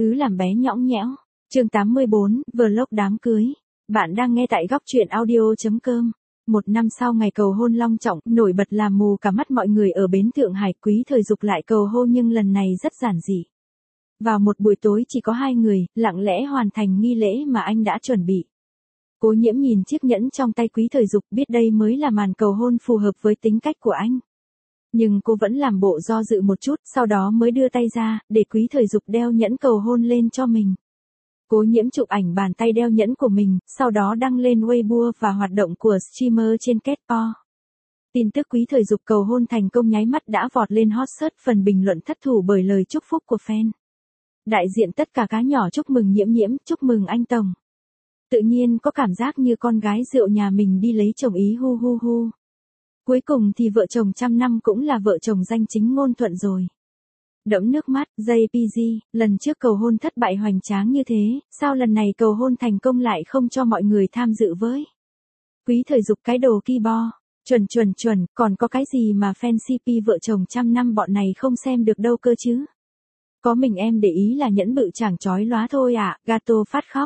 Làm bé nhõng nhẽo. Chương 84, vlog đám cưới. Bạn đang nghe tại góc truyện audio.com. Một năm sau ngày cầu hôn long trọng, nổi bật làm mù cả mắt mọi người ở bến Thượng Hải, Quý Thời Dục lại cầu hôn nhưng lần này rất giản dị. Vào một buổi tối chỉ có hai người, lặng lẽ hoàn thành nghi lễ mà anh đã chuẩn bị. Cố Nhiễm nhìn chiếc nhẫn trong tay Quý Thời Dục, biết đây mới là màn cầu hôn phù hợp với tính cách của anh. Nhưng cô vẫn làm bộ do dự một chút, sau đó mới đưa tay ra, để Quý Thời Dục đeo nhẫn cầu hôn lên cho mình. Cố Nhiễm chụp ảnh bàn tay đeo nhẫn của mình, sau đó đăng lên Weibo và hoạt động của streamer trên Ketpo. Tin tức Quý Thời Dục cầu hôn thành công nháy mắt đã vọt lên hot search, phần bình luận thất thủ bởi lời chúc phúc của fan. Đại diện tất cả cá nhỏ chúc mừng Nhiễm Nhiễm, chúc mừng anh Tổng. Tự nhiên có cảm giác như con gái rượu nhà mình đi lấy chồng ý hu hu hu. Cuối cùng thì vợ chồng trăm năm cũng là vợ chồng danh chính ngôn thuận rồi. Đẫm nước mắt, JPG, lần trước cầu hôn thất bại hoành tráng như thế, sao lần này cầu hôn thành công lại không cho mọi người tham dự với? Quý Thời Dục cái đồ ki bo, chuẩn, còn có cái gì mà fan CP vợ chồng trăm năm bọn này không xem được đâu cơ chứ? Có mình em để ý là nhẫn bự chảng chói lóa thôi à, gato phát khóc.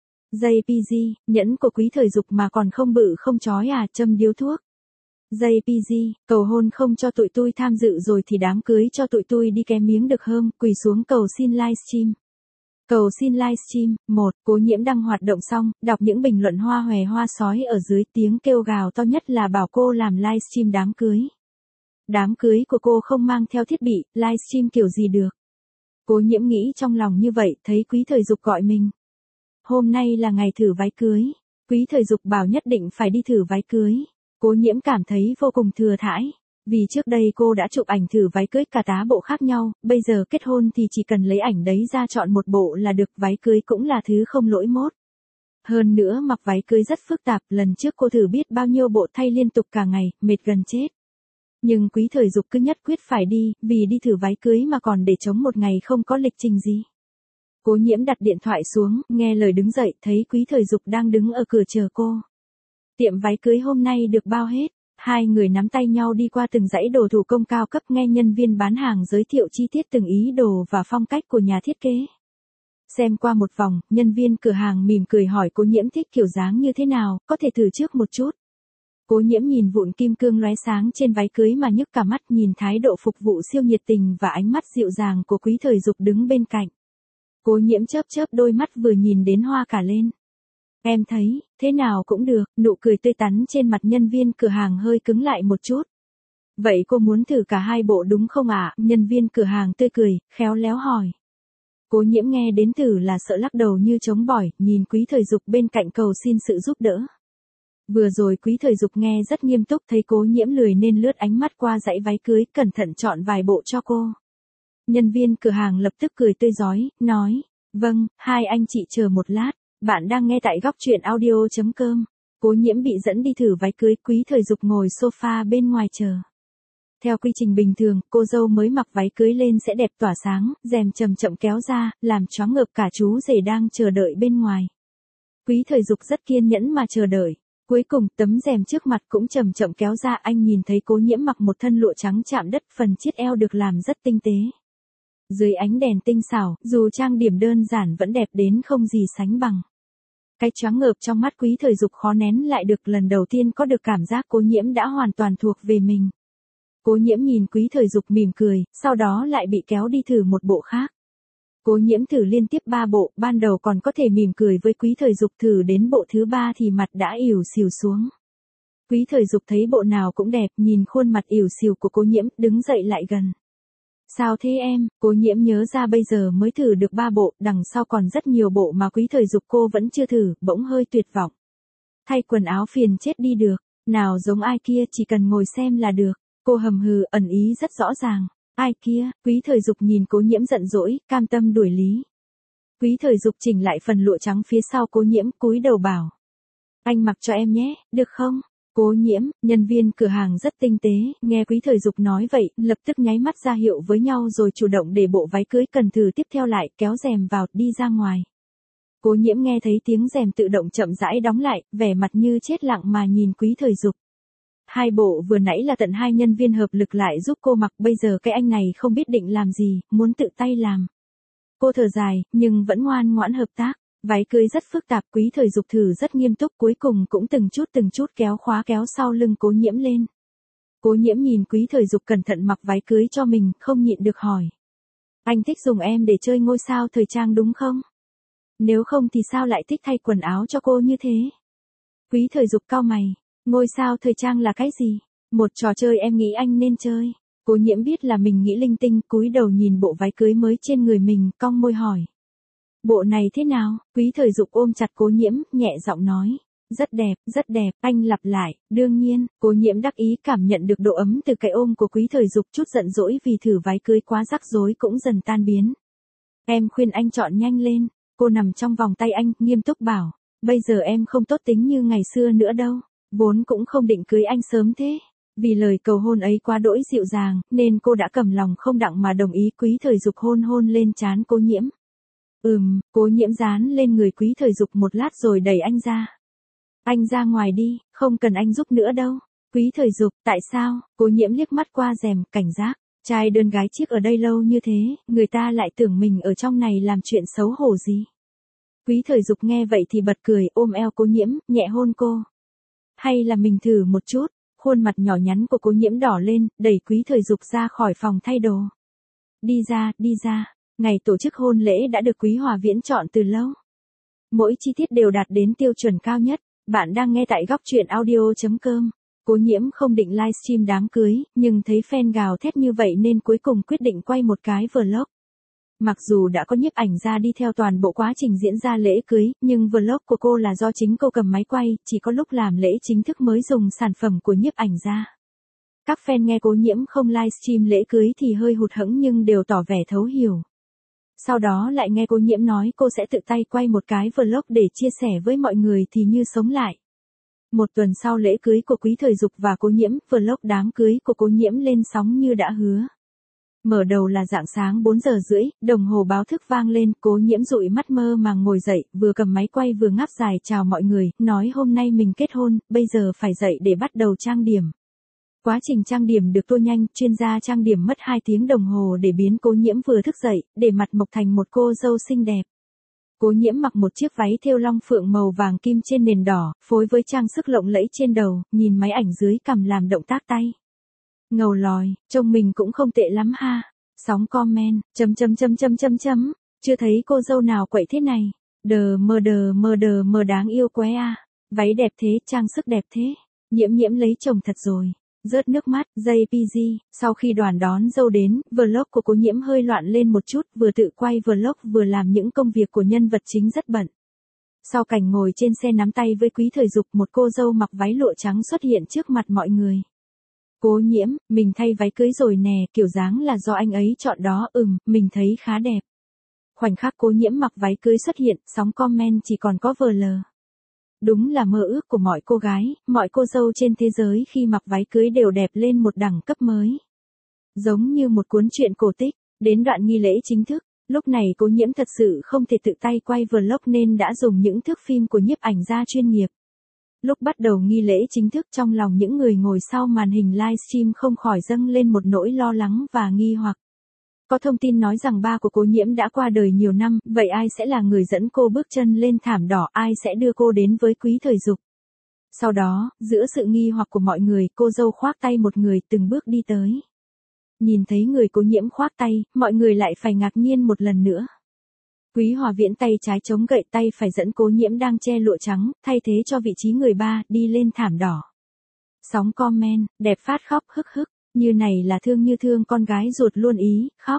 JPG, nhẫn của Quý Thời Dục mà còn không bự không chói à, châm điếu thuốc. JPG, cầu hôn không cho tụi tôi tham dự rồi thì đám cưới cho tụi tôi đi ké miếng được không, quỳ xuống cầu xin livestream. Cầu xin livestream. 1. Cố Nhiễm đăng hoạt động xong, đọc những bình luận hoa hòe hoa sói ở dưới, tiếng kêu gào to nhất là bảo cô làm livestream đám cưới. Đám cưới của cô không mang theo thiết bị, livestream kiểu gì được. Cố Nhiễm nghĩ trong lòng như vậy, thấy Quý Thời Dục gọi mình. Hôm nay là ngày thử váy cưới. Quý Thời Dục bảo nhất định phải đi thử váy cưới. Cố Nhiễm cảm thấy vô cùng thừa thãi. Vì trước đây cô đã chụp ảnh thử váy cưới cả tá bộ khác nhau, bây giờ kết hôn thì chỉ cần lấy ảnh đấy ra chọn một bộ là được, váy cưới cũng là thứ không lỗi mốt. Hơn nữa mặc váy cưới rất phức tạp, lần trước cô thử biết bao nhiêu bộ thay liên tục cả ngày, mệt gần chết. Nhưng Quý Thời Dục cứ nhất quyết phải đi, vì đi thử váy cưới mà còn để trống một ngày không có lịch trình gì. Cố Nhiễm đặt điện thoại xuống, nghe lời đứng dậy, thấy Quý Thời Dục đang đứng ở cửa chờ cô. Tiệm váy cưới hôm nay được bao hết. Hai người nắm tay nhau đi qua từng dãy đồ thủ công cao cấp, nghe nhân viên bán hàng giới thiệu chi tiết từng ý đồ và phong cách của nhà thiết kế. Xem qua một vòng, nhân viên cửa hàng mỉm cười hỏi Cố Nhiễm thích kiểu dáng như thế nào, có thể thử trước một chút. Cố Nhiễm nhìn vụn kim cương lóe sáng trên váy cưới mà nhức cả mắt, nhìn thái độ phục vụ siêu nhiệt tình và ánh mắt dịu dàng của Quý Thời Dục đứng bên cạnh. Cố Nhiễm chớp đôi mắt vừa nhìn đến hoa cả lên. Em thấy, thế nào cũng được, nụ cười tươi tắn trên mặt nhân viên cửa hàng hơi cứng lại một chút. Vậy cô muốn thử cả hai bộ đúng không ạ? Nhân viên cửa hàng tươi cười, khéo léo hỏi. Cố Nhiễm nghe đến thử là sợ lắc đầu như trống bỏi, nhìn Quý Thời Dục bên cạnh cầu xin sự giúp đỡ. Vừa rồi Quý Thời Dục nghe rất nghiêm túc, thấy Cố Nhiễm lười nên lướt ánh mắt qua dãy váy cưới, cẩn thận chọn vài bộ cho cô. Nhân viên cửa hàng lập tức cười tươi rói, nói, vâng, hai anh chị chờ một lát. Bạn đang nghe tại góc truyện audio.com. Cố Nhiễm bị dẫn đi thử váy cưới, Quý Thời Dục ngồi sofa bên ngoài chờ. Theo quy trình bình thường, cô dâu mới mặc váy cưới lên sẽ đẹp tỏa sáng, rèm chậm chậm kéo ra, làm choáng ngợp cả chú rể đang chờ đợi bên ngoài. Quý Thời Dục rất kiên nhẫn mà chờ đợi. Cuối cùng, tấm rèm trước mặt cũng chậm chậm kéo ra, anh nhìn thấy Cố Nhiễm mặc một thân lụa trắng chạm đất, phần chiết eo được làm rất tinh tế. Dưới ánh đèn tinh xảo, dù trang điểm đơn giản vẫn đẹp đến không gì sánh bằng. Cái choáng ngợp trong mắt Quý Thời Dục khó nén lại được, lần đầu tiên có được cảm giác Cố Nhiễm đã hoàn toàn thuộc về mình. Cố Nhiễm nhìn Quý Thời Dục mỉm cười, sau đó lại bị kéo đi thử một bộ khác. Cố Nhiễm thử liên tiếp 3 bộ, ban đầu còn có thể mỉm cười với Quý Thời Dục, thử đến bộ thứ 3 thì mặt đã ỉu xìu xuống. Quý Thời Dục thấy bộ nào cũng đẹp, nhìn khuôn mặt ỉu xìu của Cố Nhiễm, đứng dậy lại gần. Sao thế em? Cố Nhiễm nhớ ra bây giờ mới thử được 3 bộ, đằng sau còn rất nhiều bộ mà Quý Thời Dục cô vẫn chưa thử, bỗng hơi tuyệt vọng. Thay quần áo phiền chết đi được, nào giống ai kia, chỉ cần ngồi xem là được. Cô hầm hừ, ẩn ý rất rõ ràng. Ai kia? Quý Thời Dục nhìn Cố Nhiễm giận dỗi, cam tâm đuổi lý. Quý Thời Dục chỉnh lại phần lụa trắng phía sau Cố Nhiễm, cúi đầu bảo. Anh mặc cho em nhé, được không? Cố Nhiễm, nhân viên cửa hàng rất tinh tế, nghe Quý Thời Dục nói vậy, lập tức nháy mắt ra hiệu với nhau rồi chủ động để bộ váy cưới cần thử tiếp theo lại, kéo rèm vào, đi ra ngoài. Cố Nhiễm nghe thấy tiếng rèm tự động chậm rãi đóng lại, vẻ mặt như chết lặng mà nhìn Quý Thời Dục. Hai bộ vừa nãy là tận hai nhân viên hợp lực lại giúp cô mặc, bây giờ cái anh này không biết định làm gì, muốn tự tay làm. Cô thở dài, nhưng vẫn ngoan ngoãn hợp tác. Váy cưới rất phức tạp, Quý Thời Dục thử rất nghiêm túc, cuối cùng cũng từng chút kéo khóa kéo sau lưng Cố Nhiễm lên. Cố Nhiễm nhìn Quý Thời Dục cẩn thận mặc váy cưới cho mình, không nhịn được hỏi. Anh thích dùng em để chơi ngôi sao thời trang đúng không? Nếu không thì sao lại thích thay quần áo cho cô như thế? Quý Thời Dục cau mày, ngôi sao thời trang là cái gì? Một trò chơi em nghĩ anh nên chơi. Cố Nhiễm biết là mình nghĩ linh tinh, cúi đầu nhìn bộ váy cưới mới trên người mình, cong môi hỏi. Bộ này thế nào? Quý Thời Dục ôm chặt Cố Nhiễm, nhẹ giọng nói. Rất đẹp, anh lặp lại, đương nhiên. Cố Nhiễm đắc ý cảm nhận được độ ấm từ cái ôm của Quý Thời Dục, chút giận dỗi vì thử váy cưới quá rắc rối cũng dần tan biến. Em khuyên anh chọn nhanh lên. Cô nằm trong vòng tay anh, nghiêm túc bảo. Bây giờ em không tốt tính như ngày xưa nữa đâu. Vốn cũng không định cưới anh sớm thế. Vì lời cầu hôn ấy quá đỗi dịu dàng, nên cô đã cầm lòng không đặng mà đồng ý. Quý Thời Dục hôn lên trán Cố Nhiễm. Cố Nhiễm dán lên người Quý Thời Dục một lát rồi đẩy anh ra. Anh ra ngoài đi, không cần anh giúp nữa đâu. Quý Thời Dục, tại sao? Cố Nhiễm liếc mắt qua rèm, cảnh giác. Trai đơn gái chiếc ở đây lâu như thế, người ta lại tưởng mình ở trong này làm chuyện xấu hổ gì. Quý Thời Dục nghe vậy thì bật cười, ôm eo Cố Nhiễm, nhẹ hôn cô. Hay là mình thử một chút. Khuôn mặt nhỏ nhắn của Cố Nhiễm đỏ lên, đẩy Quý Thời Dục ra khỏi phòng thay đồ. Đi ra. Ngày tổ chức hôn lễ đã được Quý Hòa Viễn chọn từ lâu. Mỗi chi tiết đều đạt đến tiêu chuẩn cao nhất. Bạn đang nghe tại góc truyện audio.com. Cố Nhiễm không định livestream đám cưới, nhưng thấy fan gào thét như vậy nên cuối cùng quyết định quay một cái vlog. Mặc dù đã có nhiếp ảnh gia đi theo toàn bộ quá trình diễn ra lễ cưới, nhưng vlog của cô là do chính cô cầm máy quay, chỉ có lúc làm lễ chính thức mới dùng sản phẩm của nhiếp ảnh gia. Các fan nghe Cố Nhiễm không livestream lễ cưới thì hơi hụt hẫng nhưng đều tỏ vẻ thấu hiểu. Sau đó lại nghe Cố Nhiễm nói cô sẽ tự tay quay một cái vlog để chia sẻ với mọi người thì như sống lại. Một tuần sau lễ cưới của Quý Thời Dục và Cố Nhiễm, vlog đám cưới của Cố Nhiễm lên sóng như đã hứa. Mở đầu là rạng sáng 4 giờ rưỡi, đồng hồ báo thức vang lên, Cố Nhiễm dụi mắt mơ màng ngồi dậy, vừa cầm máy quay vừa ngáp dài chào mọi người, nói hôm nay mình kết hôn, bây giờ phải dậy để bắt đầu trang điểm. Quá trình trang điểm được tô nhanh, chuyên gia trang điểm mất 2 tiếng đồng hồ để biến Cố Nhiễm vừa thức dậy, để mặt mộc thành một cô dâu xinh đẹp. Cố Nhiễm mặc một chiếc váy thêu long phượng màu vàng kim trên nền đỏ, phối với trang sức lộng lẫy trên đầu, nhìn máy ảnh dưới cằm làm động tác tay. Ngầu lòi, trông mình cũng không tệ lắm ha. Sóng comment, Chưa thấy cô dâu nào quậy thế này. Đờ mờ đáng yêu quá à. Váy đẹp thế, trang sức đẹp thế. Nhiễm lấy chồng thật rồi. Rớt nước mắt, JPG. Sau khi đoàn đón dâu đến, vlog của Cố Nhiễm hơi loạn lên một chút, vừa tự quay vlog vừa làm những công việc của nhân vật chính rất bận. Sau cảnh ngồi trên xe nắm tay với Quý Thời Dục, một cô dâu mặc váy lụa trắng xuất hiện trước mặt mọi người. Cố Nhiễm, mình thay váy cưới rồi nè, kiểu dáng là do anh ấy chọn đó, mình thấy khá đẹp. Khoảnh khắc Cố Nhiễm mặc váy cưới xuất hiện, sóng comment chỉ còn có VL. Đúng là mơ ước của mọi cô gái, mọi cô dâu trên thế giới khi mặc váy cưới đều đẹp lên một đẳng cấp mới. Giống như một cuốn truyện cổ tích, đến đoạn nghi lễ chính thức, lúc này Cố Nhiễm thật sự không thể tự tay quay vlog nên đã dùng những thước phim của nhiếp ảnh gia chuyên nghiệp. Lúc bắt đầu nghi lễ chính thức trong lòng những người ngồi sau màn hình livestream không khỏi dâng lên một nỗi lo lắng và nghi hoặc. Có thông tin nói rằng ba của Cố Nhiễm đã qua đời nhiều năm, vậy ai sẽ là người dẫn cô bước chân lên thảm đỏ, ai sẽ đưa cô đến với Quý Thời Dục? Sau đó, giữa sự nghi hoặc của mọi người, cô dâu khoác tay một người từng bước đi tới. Nhìn thấy người Cố Nhiễm khoác tay, mọi người lại phải ngạc nhiên một lần nữa. Quý Hòa Viễn tay trái chống gậy, tay phải dẫn Cố Nhiễm đang che lụa trắng, thay thế cho vị trí người ba, đi lên thảm đỏ. Sóng comment, đẹp phát khóc hức, như này là thương như thương con gái ruột luôn ý, khóc.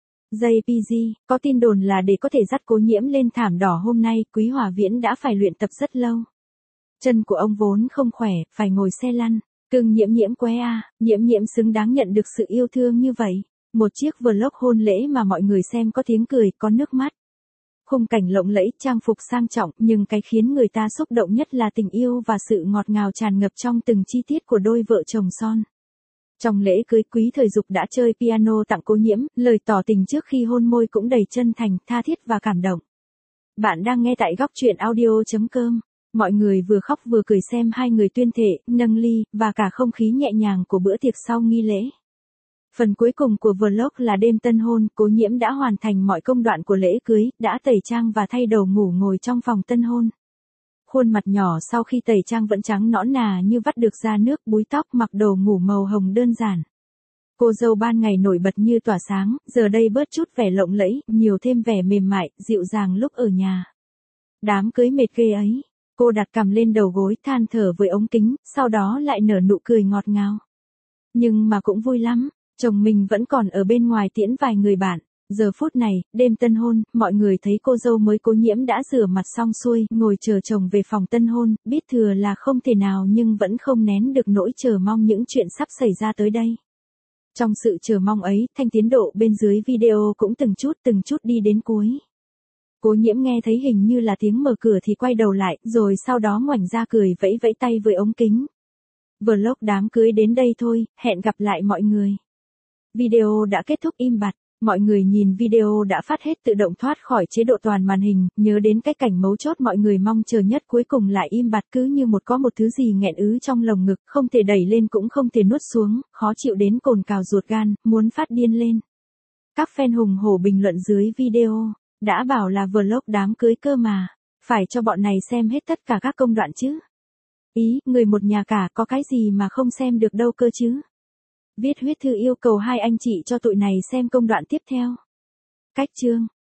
JPG, có tin đồn là để có thể dắt Cố Nhiễm lên thảm đỏ hôm nay, Quý Hòa Viễn đã phải luyện tập rất lâu. Chân của ông vốn không khỏe, phải ngồi xe lăn. Cưng Nhiễm quá à, Nhiễm xứng đáng nhận được sự yêu thương như vậy. Một chiếc vlog hôn lễ mà mọi người xem có tiếng cười, có nước mắt. Khung cảnh lộng lẫy, trang phục sang trọng, nhưng cái khiến người ta xúc động nhất là tình yêu và sự ngọt ngào tràn ngập trong từng chi tiết của đôi vợ chồng son. Trong lễ cưới, Quý Thời Dục đã chơi piano tặng Cố Nhiễm, lời tỏ tình trước khi hôn môi cũng đầy chân thành, tha thiết và cảm động. Bạn đang nghe tại góc truyện audio.com. Mọi người vừa khóc vừa cười xem hai người tuyên thệ, nâng ly, và cả không khí nhẹ nhàng của bữa tiệc sau nghi lễ. Phần cuối cùng của vlog là đêm tân hôn, Cố Nhiễm đã hoàn thành mọi công đoạn của lễ cưới, đã tẩy trang và thay đồ ngủ ngồi trong phòng tân hôn. Khuôn mặt nhỏ sau khi tẩy trang vẫn trắng nõn nà như vắt được ra nước, búi tóc, mặc đồ ngủ màu hồng đơn giản. Cô dâu ban ngày nổi bật như tỏa sáng, giờ đây bớt chút vẻ lộng lẫy, nhiều thêm vẻ mềm mại, dịu dàng lúc ở nhà. Đám cưới mệt ghê ấy. Cô đặt cằm lên đầu gối, than thở với ống kính, sau đó lại nở nụ cười ngọt ngào. Nhưng mà cũng vui lắm, chồng mình vẫn còn ở bên ngoài tiễn vài người bạn. Giờ phút này, đêm tân hôn, mọi người thấy cô dâu mới Cố Nhiễm đã rửa mặt xong xuôi, ngồi chờ chồng về phòng tân hôn, biết thừa là không thể nào nhưng vẫn không nén được nỗi chờ mong những chuyện sắp xảy ra tới đây. Trong sự chờ mong ấy, thanh tiến độ bên dưới video cũng từng chút đi đến cuối. Cố Nhiễm nghe thấy hình như là tiếng mở cửa thì quay đầu lại, rồi sau đó ngoảnh ra cười vẫy vẫy tay với ống kính. Vlog đám cưới đến đây thôi, hẹn gặp lại mọi người. Video đã kết thúc im bặt, mọi người nhìn video đã phát hết tự động thoát khỏi chế độ toàn màn hình, nhớ đến cái cảnh mấu chốt mọi người mong chờ nhất cuối cùng lại im bặt, cứ như có một thứ gì nghẹn ứ trong lồng ngực, không thể đẩy lên cũng không thể nuốt xuống, khó chịu đến cồn cào ruột gan, muốn phát điên lên. Các fan hùng hổ bình luận dưới video, đã bảo là vlog đám cưới cơ mà, phải cho bọn này xem hết tất cả các công đoạn chứ. Ý, người một nhà cả có cái gì mà không xem được đâu cơ chứ. Viết huyết thư yêu cầu hai anh chị cho tụi này xem công đoạn tiếp theo. Cách chương